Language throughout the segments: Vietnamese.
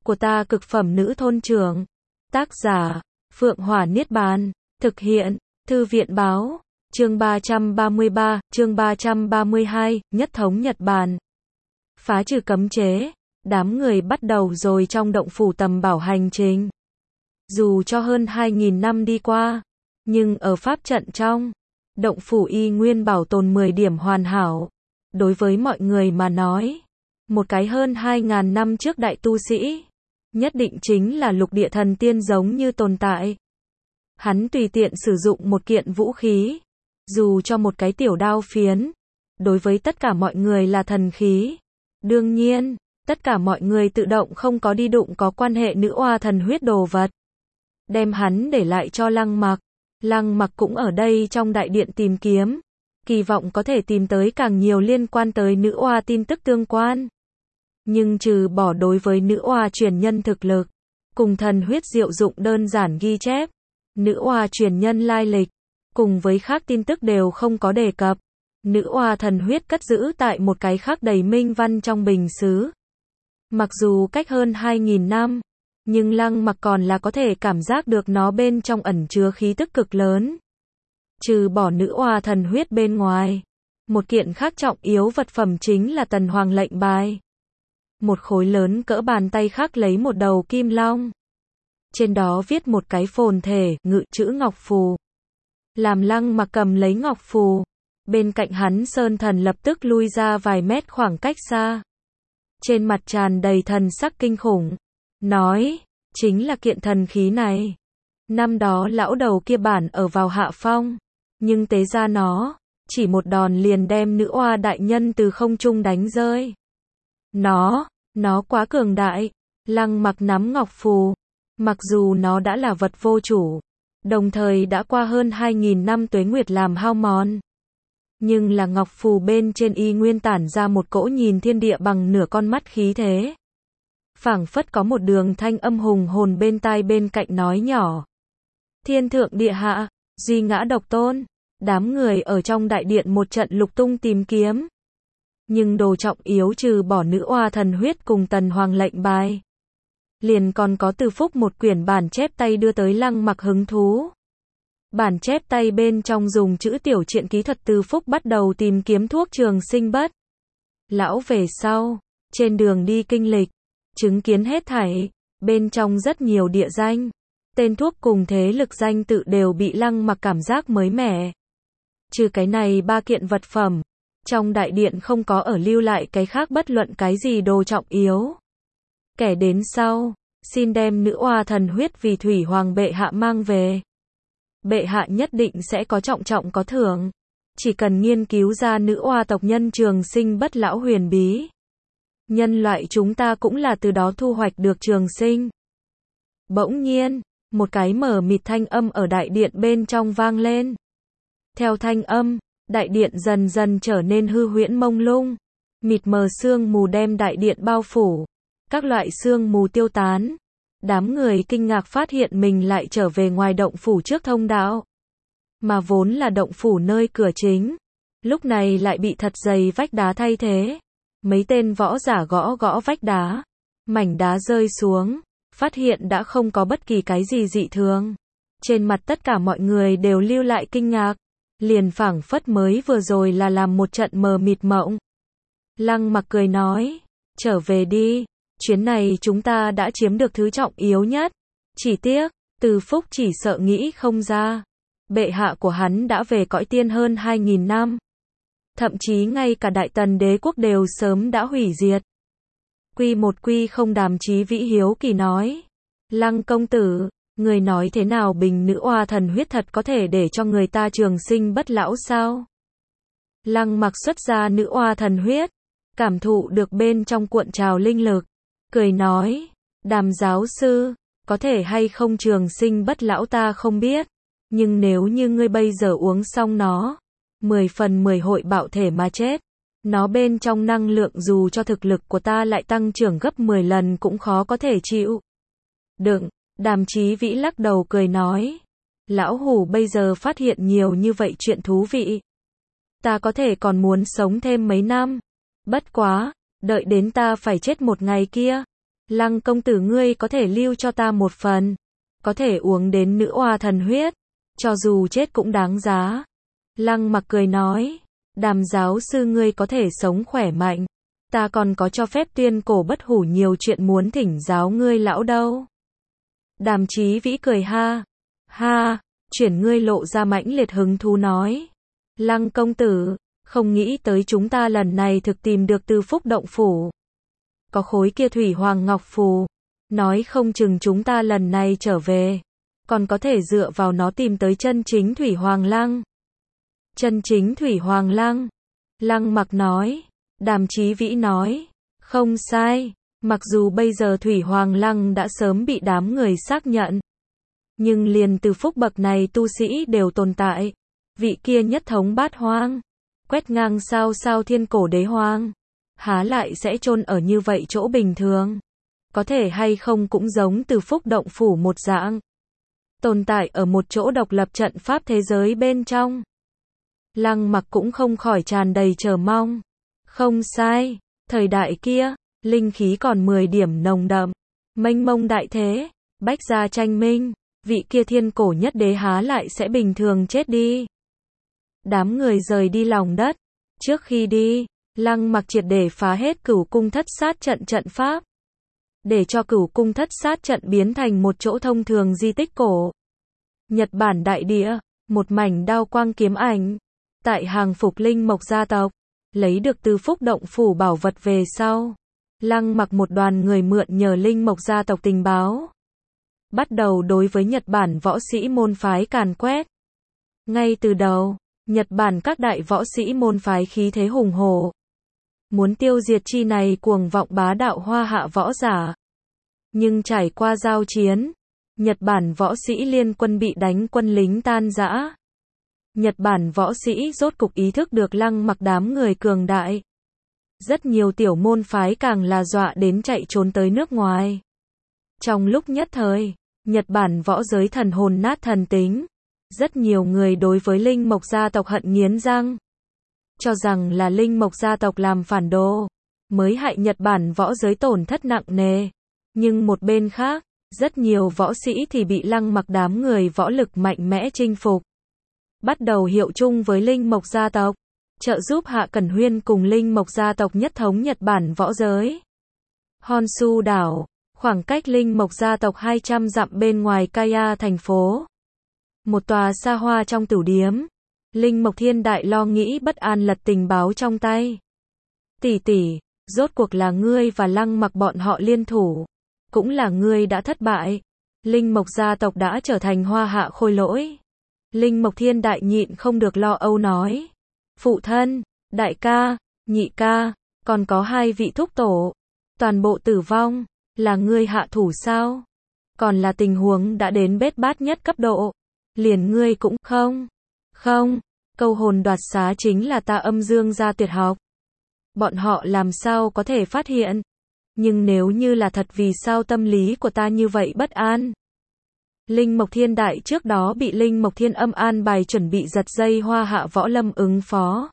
của ta cực phẩm nữ thôn trưởng. Tác giả, Phượng Hỏa Niết Bàn. Thực hiện, Thư viện báo. Chương 333, chương 332, nhất thống Nhật Bản. Phá trừ cấm chế, đám người bắt đầu rồi trong động phủ tầm bảo hành trình. Dù cho hơn 2.000 năm đi qua, nhưng ở pháp trận trong, động phủ y nguyên bảo tồn 10 điểm hoàn hảo. Đối với mọi người mà nói, một cái hơn 2.000 năm trước đại tu sĩ, nhất định chính là lục địa thần tiên giống như tồn tại. Hắn tùy tiện sử dụng một kiện vũ khí, dù cho một cái tiểu đao phiến, đối với tất cả mọi người là thần khí. Đương nhiên, tất cả mọi người tự động không có đi đụng có quan hệ nữ oa thần huyết đồ vật. Đem hắn để lại cho Lăng Mặc. Lăng Mặc cũng ở đây trong đại điện tìm kiếm, kỳ vọng có thể tìm tới càng nhiều liên quan tới nữ oa tin tức tương quan. Nhưng trừ bỏ đối với nữ oa truyền nhân thực lực, cùng thần huyết diệu dụng đơn giản ghi chép, nữ oa truyền nhân lai lịch, cùng với khác tin tức đều không có đề cập. Nữ oa thần huyết cất giữ tại một cái khác đầy minh văn trong bình sứ. Mặc dù cách hơn 2.000 năm, nhưng Lăng Mặc còn là có thể cảm giác được nó bên trong ẩn chứa khí tức cực lớn. Trừ bỏ nữ oa thần huyết bên ngoài, một kiện khác trọng yếu vật phẩm chính là Tần Hoàng lệnh bài. Một khối lớn cỡ bàn tay khác lấy một đầu kim long. Trên đó viết một cái phồn thể, ngự chữ ngọc phù. Làm Lăng Mặc cầm lấy ngọc phù, bên cạnh hắn Sơn Thần lập tức lui ra vài mét khoảng cách xa. Trên mặt tràn đầy thần sắc kinh khủng, nói, chính là kiện thần khí này. Năm đó lão đầu kia bản ở vào hạ phong, nhưng tế ra nó, chỉ một đòn liền đem nữ oa đại nhân từ không trung đánh rơi. Nó quá cường đại. Lăng Mặc nắm ngọc phù, mặc dù nó đã là vật vô chủ, đồng thời đã qua hơn 2.000 năm tuế nguyệt làm hao mòn. Nhưng là ngọc phù bên trên y nguyên tản ra một cỗ nhìn thiên địa bằng nửa con mắt khí thế. Phảng phất có một đường thanh âm hùng hồn bên tai bên cạnh nói nhỏ. Thiên thượng địa hạ, duy ngã độc tôn. Đám người ở trong đại điện một trận lục tung tìm kiếm. Nhưng đồ trọng yếu trừ bỏ nữ oa thần huyết cùng Tần Hoàng lệnh bài, liền còn có Từ Phúc một quyển bản chép tay đưa tới Lăng Mặc hứng thú. Bản chép tay bên trong dùng chữ tiểu truyện ký thuật Từ Phúc bắt đầu tìm kiếm thuốc trường sinh bất lão về sau, trên đường đi kinh lịch, chứng kiến hết thảy, bên trong rất nhiều địa danh, tên thuốc cùng thế lực danh tự đều bị Lăng Mặc cảm giác mới mẻ. Trừ cái này ba kiện vật phẩm, trong đại điện không có ở lưu lại cái khác bất luận cái gì đồ trọng yếu. Kẻ đến sau, xin đem nữ oa thần huyết vì Thủy Hoàng bệ hạ mang về. Bệ hạ nhất định sẽ có trọng có thưởng. Chỉ cần nghiên cứu ra nữ oa tộc nhân trường sinh bất lão huyền bí, nhân loại chúng ta cũng là từ đó thu hoạch được trường sinh. Bỗng nhiên, một cái mờ mịt thanh âm ở đại điện bên trong vang lên. Theo thanh âm, đại điện dần dần trở nên hư huyễn mông lung. Mịt mờ sương mù đem đại điện bao phủ. Các loại sương mù tiêu tán. Đám người kinh ngạc phát hiện mình lại trở về ngoài động phủ trước thông đạo. Mà vốn là động phủ nơi cửa chính, lúc này lại bị thật dày vách đá thay thế. Mấy tên võ giả gõ vách đá, mảnh đá rơi xuống, phát hiện đã không có bất kỳ cái gì dị thường. Trên mặt tất cả mọi người đều lưu lại kinh ngạc, liền phảng phất mới vừa rồi là làm một trận mờ mịt mộng. Lăng Mặc cười nói, trở về đi, chuyến này chúng ta đã chiếm được thứ trọng yếu nhất. Chỉ tiếc, Từ Phúc chỉ sợ nghĩ không ra. Bệ hạ của hắn đã về cõi tiên hơn 2.000 năm. Thậm chí ngay cả Đại Tần đế quốc đều sớm đã hủy diệt. Quy một quy không Đàm Chí Vĩ hiếu kỳ nói. Lăng công tử, người nói thế nào bình nữ oa thần huyết thật có thể để cho người ta trường sinh bất lão sao? Lăng Mặc xuất ra nữ oa thần huyết, cảm thụ được bên trong cuộn trào linh lực, cười nói, Đàm giáo sư, có thể hay không trường sinh bất lão ta không biết, nhưng nếu như ngươi bây giờ uống xong nó, 10 phần 10 hội bạo thể mà chết. Nó bên trong năng lượng dù cho thực lực của ta lại tăng trưởng gấp 10 lần cũng khó có thể chịu đựng. Đàm Chí Vĩ lắc đầu cười nói, lão hủ bây giờ phát hiện nhiều như vậy chuyện thú vị. Ta có thể còn muốn sống thêm mấy năm. Bất quá, đợi đến ta phải chết một ngày kia, Lăng công tử ngươi có thể lưu cho ta một phần. Có thể uống đến nữ oa thần huyết. Cho dù chết cũng đáng giá. Lăng Mặc cười nói. Đàm giáo sư ngươi có thể sống khỏe mạnh. Ta còn có cho phép tuyên cổ bất hủ nhiều chuyện muốn thỉnh giáo ngươi lão đâu. Đàm Chí Vĩ cười ha. Ha, chuyển ngươi lộ ra mãnh liệt hứng thú nói. Lăng công tử, không nghĩ tới chúng ta lần này thực tìm được Từ Phúc động phủ. Có khối kia thủy hoàng ngọc phù. Nói không chừng chúng ta lần này trở về. Còn có thể dựa vào nó tìm tới chân chính thủy hoàng lăng. Chân chính thủy hoàng lăng. Lăng Mặc nói. Đàm Chí Vĩ nói. Không sai. Mặc dù bây giờ thủy hoàng lăng đã sớm bị đám người xác nhận. Nhưng liền Từ Phúc bậc này tu sĩ đều tồn tại. Vị kia nhất thống bát hoang. Quét ngang sao sao thiên cổ đế hoang. Há lại sẽ chôn ở như vậy chỗ bình thường. Có thể hay không cũng giống Từ Phúc động phủ một dạng. Tồn tại ở một chỗ độc lập trận pháp thế giới bên trong. Lăng Mặc cũng không khỏi tràn đầy chờ mong. Không sai, thời đại kia, linh khí còn 10 điểm nồng đậm, mênh mông đại thế, bách gia tranh minh, vị kia thiên cổ nhất đế há lại sẽ bình thường chết đi. Đám người rời đi lòng đất. Trước khi đi, Lăng Mặc triệt để phá hết Cửu Cung Thất Sát trận trận pháp. Để cho Cửu Cung Thất Sát trận biến thành một chỗ thông thường di tích cổ. Nhật Bản đại địa, một mảnh đao quang kiếm ảnh. Tại hàng phục Linh Mộc gia tộc, lấy được Từ Phúc động phủ bảo vật về sau. Lăng Mặc một đoàn người mượn nhờ Linh Mộc gia tộc tình báo. Bắt đầu đối với Nhật Bản võ sĩ môn phái càn quét. Ngay từ đầu, Nhật Bản các đại võ sĩ môn phái khí thế hùng hổ. Muốn tiêu diệt chi này cuồng vọng bá đạo hoa hạ võ giả. Nhưng trải qua giao chiến, Nhật Bản võ sĩ liên quân bị đánh quân lính tan rã. Nhật Bản võ sĩ rốt cục ý thức được Lăng Mặc đám người cường đại. Rất nhiều tiểu môn phái càng là dọa đến chạy trốn tới nước ngoài. Trong lúc nhất thời, Nhật Bản võ giới thần hồn nát thần tính. Rất nhiều người đối với Linh Mộc gia tộc hận nghiến răng. Cho rằng là Linh Mộc gia tộc làm phản đồ, mới hại Nhật Bản võ giới tổn thất nặng nề. Nhưng một bên khác, rất nhiều võ sĩ thì bị Lăng Mặc đám người võ lực mạnh mẽ chinh phục. Bắt đầu hiệu chung với Linh Mộc gia tộc, trợ giúp Hạ Cẩn Huyên cùng Linh Mộc gia tộc nhất thống Nhật Bản võ giới. Honshu đảo, khoảng cách Linh Mộc gia tộc 200 dặm bên ngoài Kaya thành phố. Một tòa xa hoa trong tửu điếm. Linh Mộc Thiên Đại lo nghĩ bất an lật tình báo trong tay. Tỷ tỷ, rốt cuộc là ngươi và Lăng Mặc bọn họ liên thủ. Cũng là ngươi đã thất bại. Linh Mộc gia tộc đã trở thành hoa hạ khôi lỗi. Linh Mộc Thiên Đại nhịn không được lo âu nói. Phụ thân, đại ca, nhị ca, còn có 2 vị thúc tổ. Toàn bộ tử vong, là ngươi hạ thủ sao? Còn là tình huống đã đến bết bát nhất cấp độ. Liền ngươi cũng không. Không, câu hồn đoạt xá chính là ta âm dương gia tuyệt học. Bọn họ làm sao có thể phát hiện? Nhưng nếu như là thật vì sao tâm lý của ta như vậy bất an? Linh Mộc Thiên Đại trước đó bị Linh Mộc Thiên Âm an bài chuẩn bị giật dây hoa hạ võ lâm ứng phó.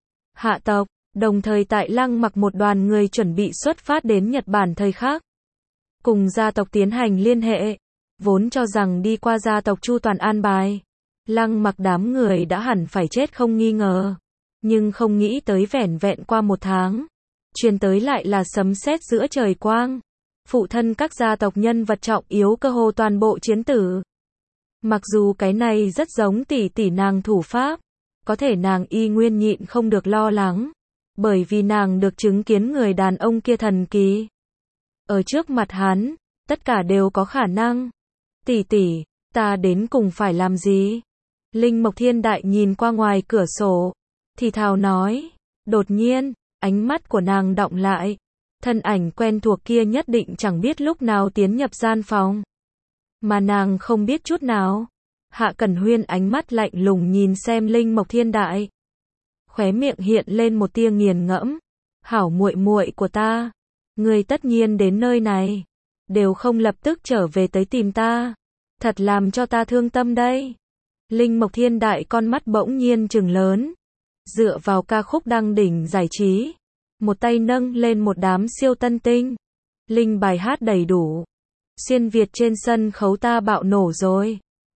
Hạ tộc, đồng thời tại Lăng Mặc một đoàn người chuẩn bị xuất phát đến Nhật Bản thời khác. Cùng gia tộc tiến hành liên hệ, vốn cho rằng đi qua gia tộc chu toàn an bài. Lăng Mặc đám người đã hẳn phải chết không nghi ngờ. Nhưng không nghĩ tới vẻn vẹn qua 1 tháng. Truyền tới lại là sấm sét giữa trời quang. Phụ thân các gia tộc nhân vật trọng yếu cơ hồ toàn bộ chiến tử. Mặc dù cái này rất giống tỷ tỷ nàng thủ pháp. Có thể nàng y nguyên nhịn không được lo lắng. Bởi vì nàng được chứng kiến người đàn ông kia thần kỳ. Ở trước mặt hắn, tất cả đều có khả năng. Tỷ tỷ, ta đến cùng phải làm gì? Linh Mộc Thiên Đại nhìn qua ngoài cửa sổ, thì thào nói. Đột nhiên, ánh mắt của nàng đọng lại. Thân ảnh quen thuộc kia nhất định chẳng biết lúc nào tiến nhập gian phòng. Mà nàng không biết chút nào. Hạ Cẩn Huyên ánh mắt lạnh lùng nhìn xem Linh Mộc Thiên Đại. Khóe miệng hiện lên một tia nghiền ngẫm. Hảo muội muội của ta, ngươi tất nhiên đến nơi này, đều không lập tức trở về tới tìm ta. Thật làm cho ta thương tâm đây. Linh Mộc Thiên Đại con mắt bỗng nhiên trừng lớn. Dựa vào ca khúc đăng đỉnh giải trí. Một tay nâng lên một đám siêu tân tinh. Linh bài hát đầy đủ. Xuyên Việt trên sân khấu ta bạo nổ rồi.